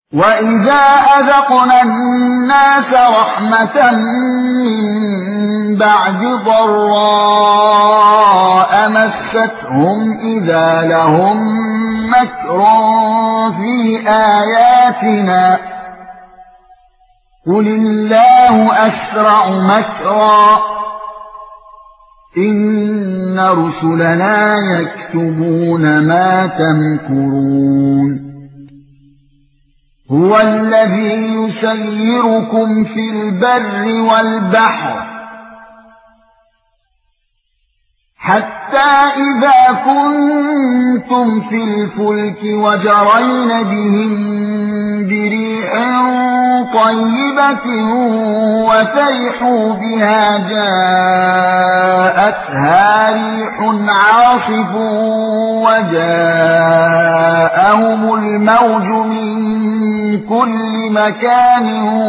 وَإِذَا أَذَقْنَا النَّاسَ رَحْمَةً مِّن بَعْدِ ضَرَّاءٍ مَسَّتْهُمْ إِذَا لَهُم مَّكْرٌ فِي آيَاتِنَا قُلِ اللَّهُ أَسْرَعُ مَكْرًا إِنَّ رُسُلَنَا يَكْتُبُونَ مَا تَمْكُرُونَ هُوَ الَّذِي يُسَيِّرُكُمْ فِي الْبَرِّ وَالْبَحْرِ حَتَّى إِذَا كُنتُمْ فِي الْفُلْكِ وَجَرَيْنَ بِهِم بِرِيحٍ طَيِّبَةٍ وَفَرِحُوا بِهَا جَاءَتْهَا رِيحٌ عَاصِفٌ وَجَاءَهُمُ الْمَوْجُ مِن كُلِّ مَكَانٍ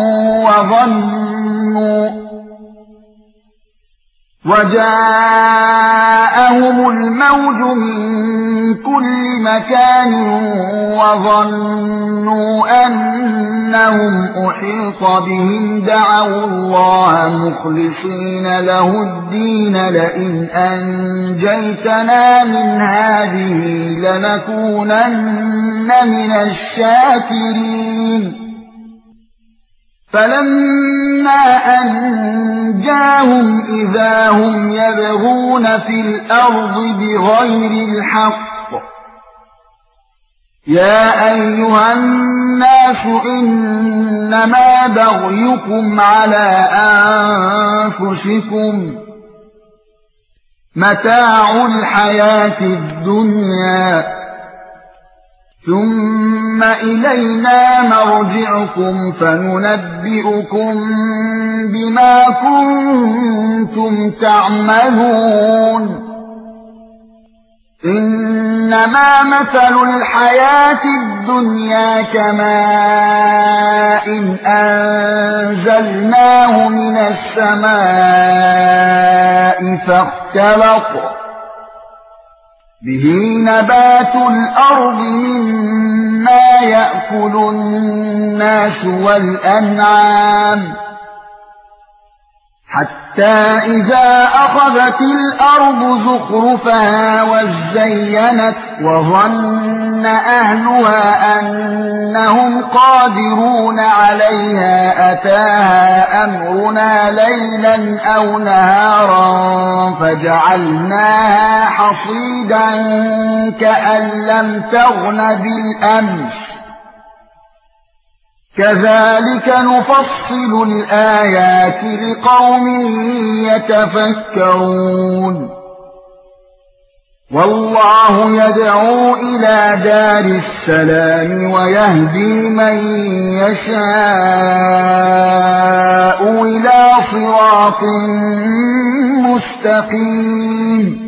وَظَنُّوا أَنَّهُمْ أُحِيطَ بِهِمْ دَعَوُا اللَّهَ مُخْلِصِينَ لَهُ الدِّينَ لَئِنْ أَنجَيْتَنَا مِنْ هَٰذِهِ لَنَكُونَنَّ مِنَ الشَّاكِرِينَ فَلَمَّا أَنجَاهُمْ إِذَا هُمْ يَبْغُونَ فِي الْأَرْضِ بِغَيْرِ الْحَقِّ يَا أَيُّهَا النَّاسُ إِنَّمَا بَغْيُكُمْ عَلَى أَنفُسِكُمْ مَتَاعُ الْحَيَاةِ الدُّنْيَا ثُمَّ إِلَيْنَا مَرْجِعُكُمْ فَنُنَبِّئُكُم بِمَا كُنتُمْ تَعْمَلُونَ إِنَّمَا مَثَلُ الْحَيَاةِ الدُّنْيَا كَمَاءٍ أَنزَلْنَاهُ مِنَ السَّمَاءِ فَاخْتَلَطَ بِهِ نَبَاتُ الْأَرْضِ مِمَّا يَأْكُلُ النَّاسُ وَالْأَنْعَامُ حَتَّى إِذَا أَخَذَتِ الْأَرْضُ زُخْرُفَهَا وَازَّيَّنَتْ وَظَنَّ أَهْلُهَا أَنَّهُمْ قَادِرُونَ عَلَيْهَا أَتَاهَا أَمْرُنَا لَيْلًا أَوْ نَهَارًا فَجَعَلْنَاهَا حَصِيدًا كَأَن لَّمْ تَغْنَ بِالْأَمْسِ كَذَلِكَ نُفَصِّلُ الْآيَاتِ لِقَوْمٍ يَتَفَكَّرُونَ وَاللَّهُ يَدْعُو إِلَى دَارِ السَّلَامِ وَيَهْدِي مَن يَشَاءُ إِلَى صِرَاطٍ مُّسْتَقِيمٍ